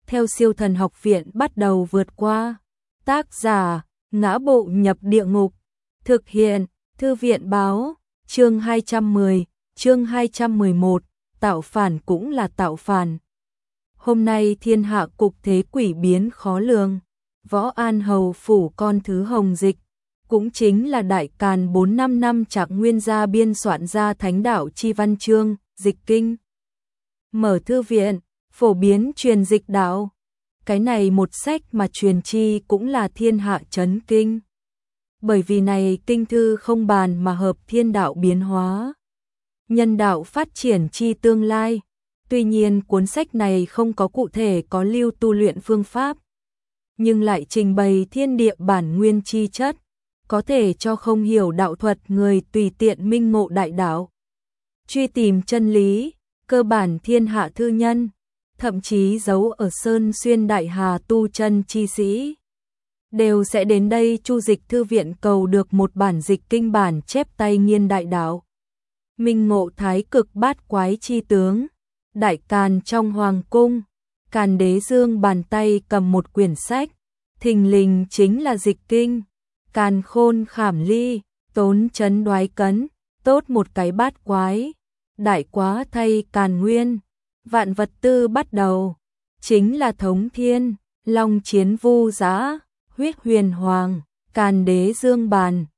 theo Siêu Thần Học Viện bắt đầu vượt qua. Tác giả: Ngã Bộ Nhập Địa Ngục. Thực hiện: Thư viện báo. Chương 210, chương 211, tạo phản cũng là tạo phản. Hôm nay thiên hạ cục thế quỷ biến khó lường. Võ An Hầu phủ con thứ Hồng Dịch, cũng chính là Đại Càn 4-5 năm Trạng Nguyên gia biên soạn ra Thánh Đạo Chi Văn Chương, dịch kinh. Mở thư viện, phổ biến truyền dịch đạo. Cái này một sách mà truyền chi cũng là thiên hạ chấn kinh. Bởi vì này kinh thư không bàn mà hợp thiên đạo biến hóa, nhân đạo phát triển chi tương lai. Tuy nhiên cuốn sách này không có cụ thể có lưu tu luyện phương pháp, nhưng lại trình bày thiên địa bản nguyên chi chất, có thể cho không hiểu đạo thuật người tùy tiện minh ngộ đại đạo, truy tìm chân lý. Cơ bản thiên hạ thư nhân, thậm chí giấu ở Sơn Xuyên Đại Hà tu chân chi sĩ, đều sẽ đến đây Chu Dịch thư viện cầu được một bản dịch kinh bản chép tay nghiên đại đạo, minh ngộ thái cực bát quái chi tướng. Đại Càn trong hoàng cung, Càn Đế Dương bàn tay cầm một quyển sách, thình lình chính là dịch kinh. Càn Khôn khảm ly, tốn chấn đoái cấn, tốt một cái bát quái. Đại quá thay Càn Nguyên, vạn vật tư bắt đầu, chính là thống thiên, long chiến vu dã, huyết huyền hoàng. Càn Đế Dương bàn,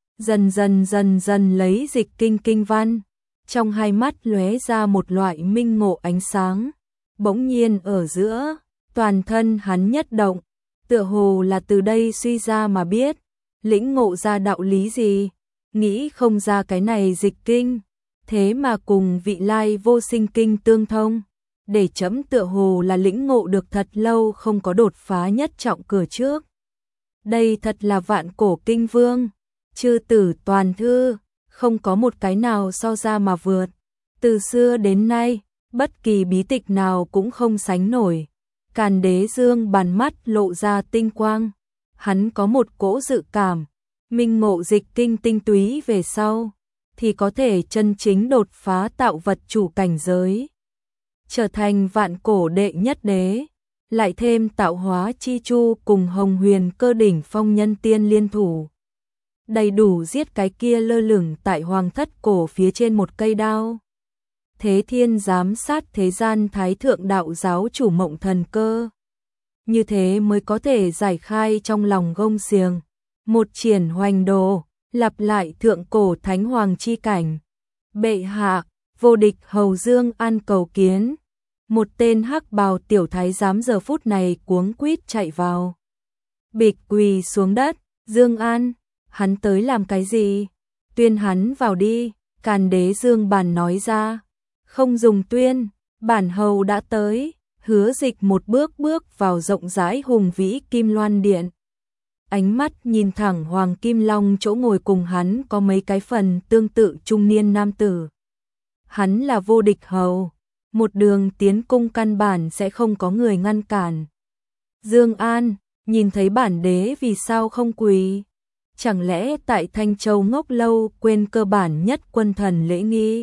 dần dần lấy dịch kinh kinh văn, trong hai mắt lóe ra một loại minh ngộ ánh sáng. Bỗng nhiên ở giữa, toàn thân hắn nhất động, tựa hồ là từ đây suy ra mà biết, lĩnh ngộ ra đạo lý gì, nghĩ không ra cái này dịch kinh, thế mà cùng vị lai vô sinh kinh tương thông, để chấm tựa hồ là lĩnh ngộ được thật lâu không có đột phá nhất trọng cửa trước. Đây thật là vạn cổ kinh vương, chư tử toàn thư, không có một cái nào so ra mà vượt. Từ xưa đến nay, bất kỳ bí tịch nào cũng không sánh nổi. Càn Đế Dương bàn mắt lộ ra tinh quang, hắn có một cỗ dự cảm, minh ngộ dịch kinh tinh túy về sau, thì có thể chân chính đột phá tạo vật chủ cảnh giới, trở thành vạn cổ đệ nhất đế. Lại thêm tạo hóa chi chu cùng Hồng Huyền cơ đỉnh phong nhân tiên liên thủ, đầy đủ giết cái kia lơ lửng tại hoàng thất cổ phía trên một cây đao. Thế Thiên giám sát thế gian thái thượng đạo giáo chủ Mộng Thần Cơ, như thế mới có thể giải khai trong lòng gông xiềng, một triển hoành đồ, lặp lại thượng cổ thánh hoàng chi cảnh. Bệ hạ, vô địch hầu Dương An cầu kiến. Một tên hắc bào tiểu thái giám giờ phút này cuống quýt chạy vào, bịch quỳ xuống đất. Dương An, hắn tới làm cái gì? Tuyên hắn vào đi. Càn Đế Dương bàn nói ra. Không dùng tuyên, bản hầu đã tới. Hứa Dịch một bước bước vào rộng rãi hùng vĩ Kim Loan Điện, ánh mắt nhìn thẳng Hoàng Kim Long chỗ ngồi cùng hắn có mấy cái phần tương tự trung niên nam tử. Hắn là vô địch hầu, một đường tiến cung căn bản sẽ không có người ngăn cản. Dương An, nhìn thấy bản đế vì sao không quỳ? Chẳng lẽ tại Thanh Châu ngốc lâu quên cơ bản nhất quân thần lễ nghi?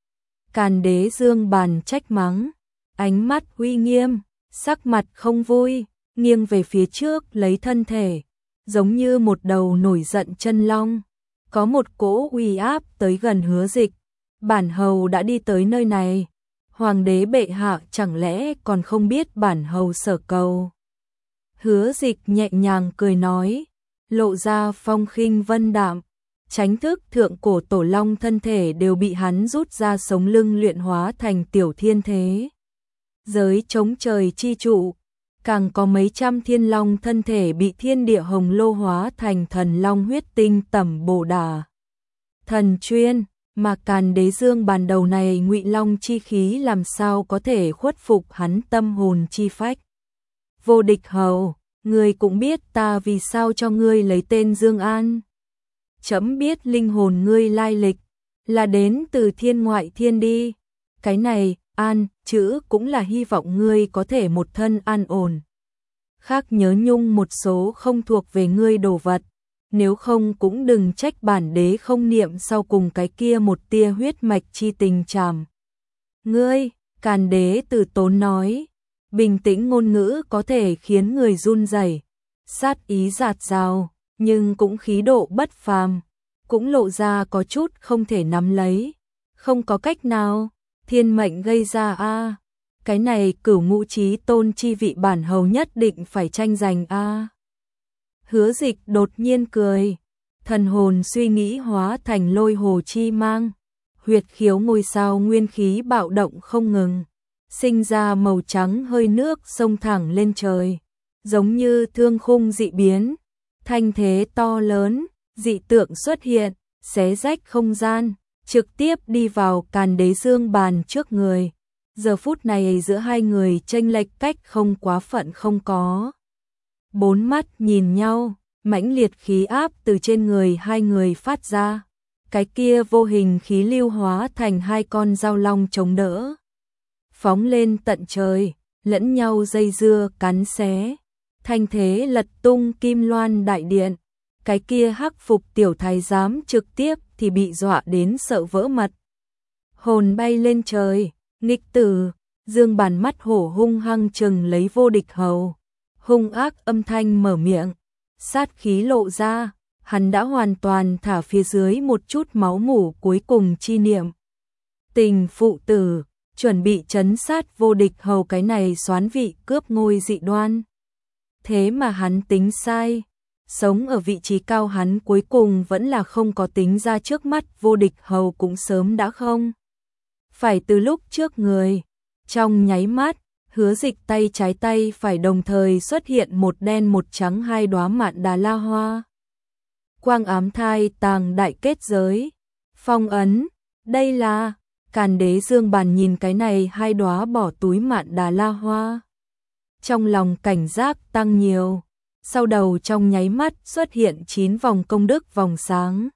Càn Đế Dương bàn trách mắng, ánh mắt uy nghiêm, sắc mặt không vui, nghiêng về phía trước lấy thân thể, giống như một đầu nổi giận chân long, có một cỗ uy áp tới gần Hứa Dịch. Bản hầu đã đi tới nơi này, hoàng đế bệ hạ chẳng lẽ còn không biết bản hầu sở cầu? Hứa Dịch nhẹ nhàng cười nói, lộ ra phong khinh vân đạm, tránh thức thượng cổ tổ long thân thể đều bị hắn rút ra sống lưng luyện hóa thành tiểu thiên thế giới chống trời chi trụ, càng có mấy trăm thiên long thân thể bị thiên địa hồng lô hóa thành thần long huyết tinh tẩm bổ đà thần chuyên. Mà Càn Đế Dương bàn đầu này ngụy long chi khí làm sao có thể khuất phục hắn tâm hồn chi phách? Vô địch hầu, ngươi cũng biết ta vì sao cho ngươi lấy tên Dương An. Chấm biết linh hồn ngươi lai lịch, là đến từ thiên ngoại thiên đi. Cái này, an, chữ cũng là hy vọng ngươi có thể một thân an ổn. Khác nhớ nhung một số không thuộc về ngươi đồ vật. Nếu không cũng đừng trách bản đế không niệm sau cùng cái kia một tia huyết mạch chi tình trảm. Ngươi, Càn Đế từ tốn nói, bình tĩnh ngôn ngữ có thể khiến người run rẩy, sát ý dạt dào, nhưng cũng khí độ bất phàm, cũng lộ ra có chút không thể nắm lấy, không có cách nào, thiên mệnh gây ra a. Cái này Cửu Ngũ Chí Tôn chi vị bản hầu nhất định phải tranh giành a. Hứa Dịch đột nhiên cười, thần hồn suy nghĩ hóa thành lôi hồ chi mang, huyệt khiếu ngôi sao nguyên khí bạo động không ngừng, sinh ra màu trắng hơi nước xông thẳng lên trời, giống như thương khung dị biến, thanh thế to lớn, dị tượng xuất hiện, xé rách không gian, trực tiếp đi vào Càn Đế Dương bàn trước người. Giờ phút này giữa hai người chênh lệch cách không quá phận không có. Bốn mắt nhìn nhau, mãnh liệt khí áp từ trên người hai người phát ra. Cái kia vô hình khí lưu hóa thành hai con dao long chống đỡ. Phóng lên tận trời, lẫn nhau dây dưa cắn xé. Thanh thế lật tung Kim Loan đại điện. Cái kia hắc phục tiểu thái giám trực tiếp thì bị dọa đến sợ vỡ mật. Hồn bay lên trời, nghịch tử, Dương Bàn mắt hổ hung hăng chừng lấy Vô Địch Hầu. Hung ác âm thanh mở miệng, sát khí lộ ra, hắn đã hoàn toàn thả phía dưới một chút máu mủ cuối cùng chi niệm. Tình phụ tử, chuẩn bị trấn sát Vô Địch Hầu cái này soán vị cướp ngôi dị đoan. Thế mà hắn tính sai, sống ở vị trí cao hắn cuối cùng vẫn là không có tính ra trước mắt Vô Địch Hầu cũng sớm đã không. Phải từ lúc trước người, trong nháy mắt, Hứa Dịch tay trái tay phải đồng thời xuất hiện một đen một trắng hai đóa Mạn Đà La hoa. Quang ám thai tàng đại kết giới, phong ấn, đây là, Càn Đế Dương Bàn nhìn cái này hai đóa bỏ túi Mạn Đà La hoa. Trong lòng cảnh giác tăng nhiều, sau đầu trong nháy mắt xuất hiện 9 vòng công đức vòng sáng.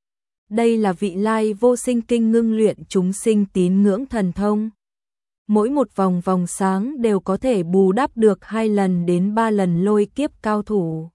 Đây là vị lai vô sinh kinh ngưng luyện chúng sinh tín ngưỡng thần thông. Mỗi một vòng vòng sáng đều có thể bù đắp được 2 lần đến 3 lần lôi kiếp cao thủ.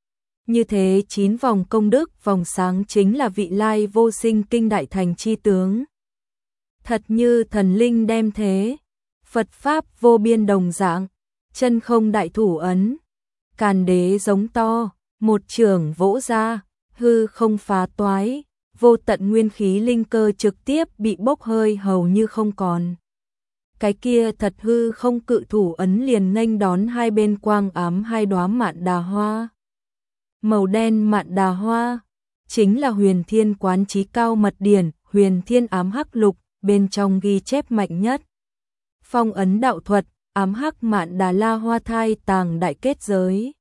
Như thế 9 vòng công đức vòng sáng chính là vị lai vô sinh kinh đại thành chi tướng. Thật như thần linh đem thế, Phật Pháp vô biên đồng dạng, chân không đại thủ ấn. Càn Đế giống to, một chưởng vỗ ra, hư không phá toái, vô tận nguyên khí linh cơ trực tiếp bị bốc hơi hầu như không còn. Cái kia thật hư không cự thủ ấn liền nghênh đón hai bên quang ám hai đóa Mạn Đà hoa. Màu đen Mạn Đà hoa chính là Huyền Thiên Quán Chí Cao Mật Điển, Huyền Thiên Ám Hắc Lục, bên trong ghi chép mạnh nhất. Phong ấn đạo thuật, ám hắc Mạn Đà La hoa thai tàng đại kết giới.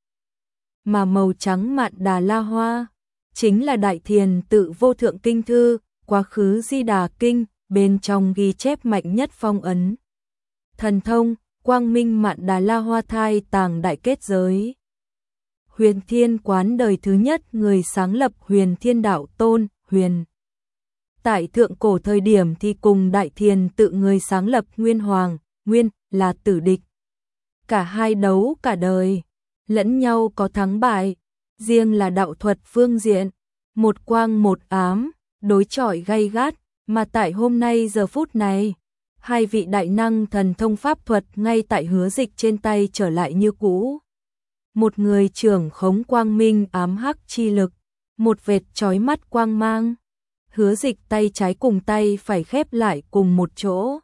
Mà màu trắng Mạn Đà La hoa chính là Đại Thiền Tự Vô Thượng Kinh Thư, Quá Khứ Di Đà Kinh, bên trong ghi chép mạnh nhất phong ấn. Thần thông, Quang Minh Mạn Đà La hoa thai tàng đại kết giới. Huyền Thiên Quán đời thứ nhất người sáng lập Huyền Thiên Đạo Tôn, Huyền. Tại thượng cổ thời điểm thì cùng Đại Thiền Tự người sáng lập Nguyên Hoàng, Nguyên là tử địch. Cả hai đấu cả đời, lẫn nhau có thắng bại, riêng là đạo thuật phương diện, một quang một ám, đối chọi gay gắt, mà tại hôm nay giờ phút này, hai vị đại năng thần thông pháp thuật ngay tại Hứa Dịch trên tay trở lại như cũ. Một người trưởng khống quang minh ám hắc chi lực, một vệt chói mắt quang mang. Hứa Dịch tay trái cùng tay phải khép lại cùng một chỗ,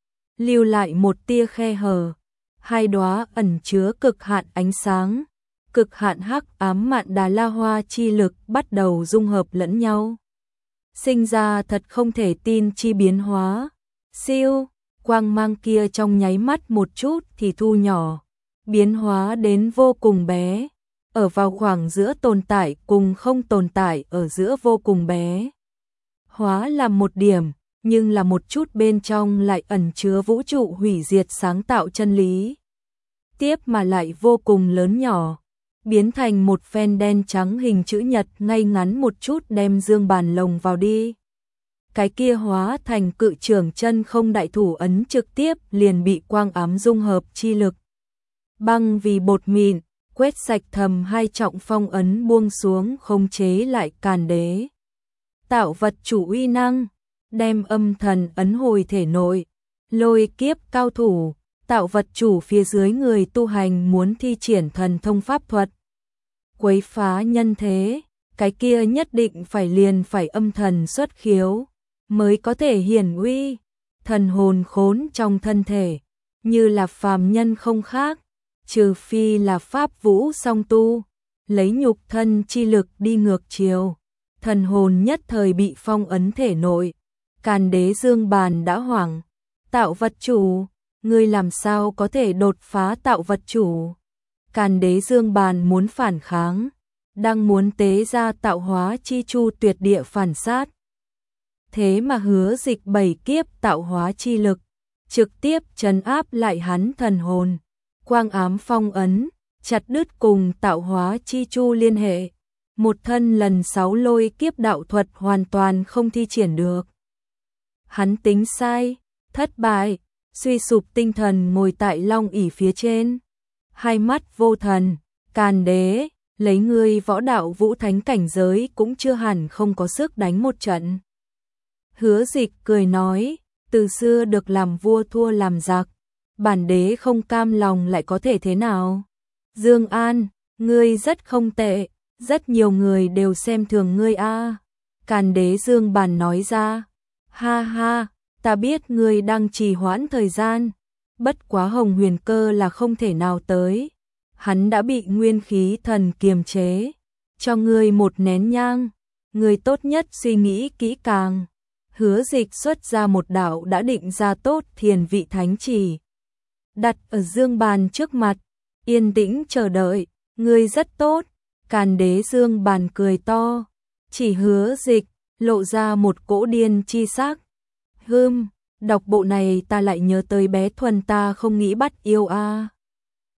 lưu lại một tia khe hở, hai đóa ẩn chứa cực hạn ánh sáng, cực hạn hắc ám Mạn Đà La hoa chi lực bắt đầu dung hợp lẫn nhau. Sinh ra thật không thể tin chi biến hóa. Siêu, quang mang kia trong nháy mắt một chút thì thu nhỏ, biến hóa đến vô cùng bé, ở vào khoảng giữa tồn tại cùng không tồn tại ở giữa vô cùng bé. Hóa là một điểm, nhưng là một chút bên trong lại ẩn chứa vũ trụ hủy diệt sáng tạo chân lý. Tiếp mà lại vô cùng lớn nhỏ, biến thành một phen đen trắng hình chữ nhật ngay ngắn một chút đem Dương Bàn lồng vào đi. Cái kia hóa thành cự trưởng chân không đại thủ ấn trực tiếp liền bị quang ám dung hợp chi lực. Băng vì bột mịn, quét sạch thầm hai trọng phong ấn buông xuống khống chế lại Càn Đế. Tạo vật chủ uy năng, đem âm thần ấn hồi thể nội, lôi kiếp cao thủ, tạo vật chủ phía dưới người tu hành muốn thi triển thần thông pháp thuật, quấy phá nhân thế, cái kia nhất định phải âm thần xuất khiếu, mới có thể hiển uy, thần hồn khốn trong thân thể, như là phàm nhân không khác, trừ phi là pháp vũ song tu, lấy nhục thân chi lực đi ngược chiều, thần hồn nhất thời bị phong ấn thể nội. Càn Đế Dương Bàn đã hoảng, tạo vật chủ, ngươi làm sao có thể đột phá tạo vật chủ? Càn Đế Dương Bàn muốn phản kháng, đang muốn tế ra tạo hóa chi chu tuyệt địa phản sát. Thế mà Hứa Dịch 7 kiếp tạo hóa chi lực, trực tiếp trấn áp lại hắn thần hồn, quang ám phong ấn, chặt đứt cùng tạo hóa chi chu liên hệ. Một thân lần 6 lôi kiếp đạo thuật hoàn toàn không thi triển được. Hắn tính sai, thất bại, suy sụp tinh thần ngồi tại long ỷ phía trên. Hai mắt vô thần, Càn Đế, lấy ngươi võ đạo vũ thánh cảnh giới cũng chưa hẳn không có sức đánh một trận. Hứa Dịch cười nói, từ xưa được làm vua thua làm giặc, bản đế không cam lòng lại có thể thế nào? Dương An, ngươi rất không tệ, rất nhiều người đều xem thường ngươi a. Càn Đế Dương Bàn nói ra, ha ha, ta biết ngươi đang trì hoãn thời gian, bất quá Hồng Huyền Cơ là không thể nào tới. Hắn đã bị nguyên khí thần kiềm chế, cho ngươi một nén nhang, ngươi tốt nhất suy nghĩ kỹ càng. Hứa Dịch xuất ra một đạo đã định ra tốt thiền vị thánh chỉ, đặt ở Dương Bàn trước mặt, yên tĩnh chờ đợi, ngươi rất tốt. Càn Đế Dương Bàn cười to, chỉ Hứa Dịch, lộ ra một cỗ điên chi sắc. Đọc bộ này ta lại nhớ tới bé Thuần ta không nghĩ bắt yêu a.